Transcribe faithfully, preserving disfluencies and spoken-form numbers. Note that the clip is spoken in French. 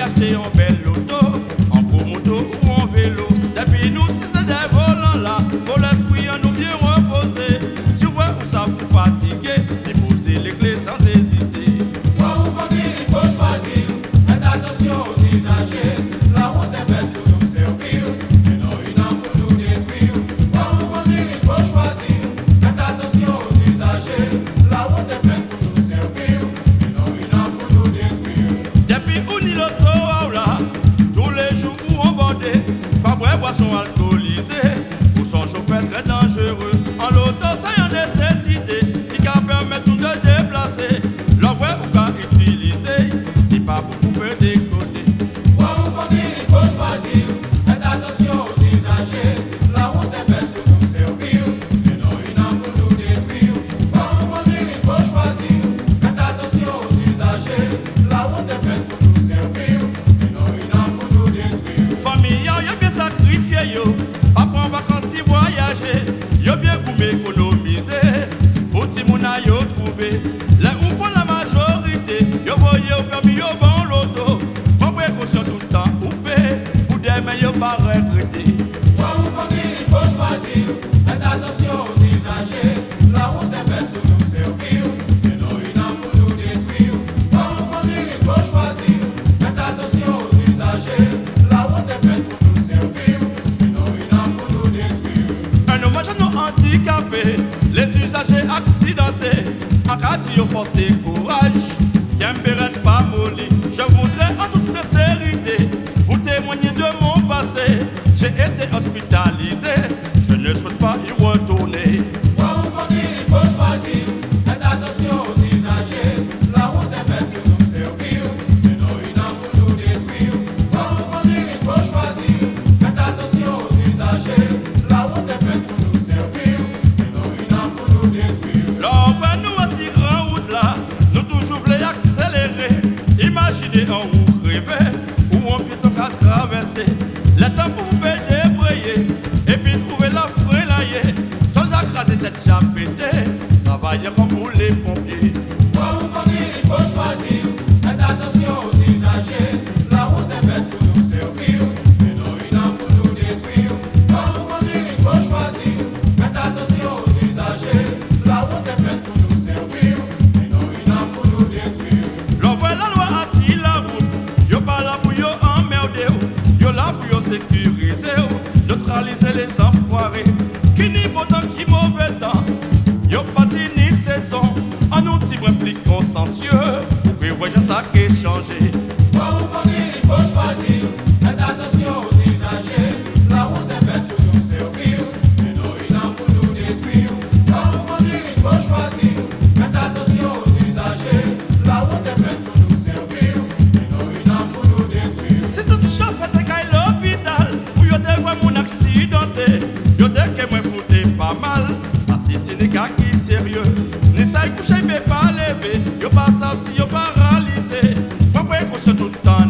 acheter en belle auto, en gros moto ou en vélo. Depuis nous, si c'est des volants là, pour l'esprit, on nous bien reposer. Si vous voyez où ça vous fatigue, déposez les clés sans hésiter. Quand vous conduisez, il faut choisir. Faites attention aux usagers. La route est faite pour nous servir, et non une arme pour nous détruire. Quand vous conduisez, il faut choisir. Faites attention aux usagers. La route est faite pour nous servir, et non une arme pour nous détruire. Depuis où ni l'auto là, tous les jours où on borde, pas boire boisson alcoolisée, ou son chauffeur très dangereux. En l'auto, ça y a nécessité, qui va permettre de déplacer. L'envoi ou pas utiliser, si pas beaucoup peut déconner. Quand vous conduisez, il faut choisir. Faites attention aux usagers. La route est faite pour nous servir, et non une arme pour nous détruire. Quand vous conduisez, il faut choisir. Faites attention aux usagers. La route est faite pour nous servir, et non une arme pour nous détruire. Famille, y'a bien sacrifié yo, pas prendre vacances ni voyager. Yo bien pour m'économiser, pour ti moun a yo trouvé. Là où pour la majorité, yo voyez au permis yo bon l'auto. Prends précaution tout le temps, ou paix, pour demain yo pas regretter. Quand vous conduisez, il faut choisir. Faites attention aux usagers. La route est faite pour nous servir, et non une arme pour nous détruire. Quand vous conduisez, il faut choisir. Faites attention aux usagers. La route est faite pour nous servir, et non une arme pour nous détruire. Un hommage à nos handicapés, les usagers accidentés. En cas de forcer courage, qui me pas molli. Je voudrais en toute sincérité vous témoigner de mon passé. J'ai été hospitalisé, je ne souhaite pas y retourner. Quand vous conduisez, il faut choisir. Faites attention aux usagers. La route est faite pour nous servir, et non une arme pour nous détruire. Quand vous conduisez, il faut choisir. Faites attention aux usagers. La route est faite pour nous servir, et non une arme pour nous détruire. L'envoi nous à si grand route là, nous toujours voulons accélérer. Imaginez en roue rêver, où on piéton qu'à traverser. Le temps pour vous faire débrayer, et puis trouver la frein là yé. Sans écraser tête déjà pété, travailler comme pour les pompiers. Quand vous conduisez, il faut choisir. Faites attention aux usagers. La route est faite pour nous servir, et non une arme pour nous détruire. Quand vous conduisez, il faut choisir. Faites attention aux usagers. La route est faite pour nous servir, et non une arme pour nous détruire. L'envoi la loi assis la route, yo pas là pour yo emmerder, yo là pour yo sécuriser, neutraliser les enfoirés. Qui ni beau temps, qui mauvais temps, yo parti ni saison. En nous petit plus consciencieux, pour prévoir ça qui est changé. Quand vous conduisez, il faut choisir. Faites attention aux usagers. La route est faite pour nous servir, et non une arme pour nous détruire. Quand vous conduisez, il faut choisir. Faites attention aux usagers. La route est faite pour nous servir, et non une arme pour nous détruire. Si tout chose fait qu'à l'hôpital, pour yo te voir mon accidenté, yo te que moi fouté pas mal, parce que tu n'es qu'à qui sérieux. Ni ça y coucher mais pas lever, yo pas savent si yo paralysé. Pas précaution tout le temps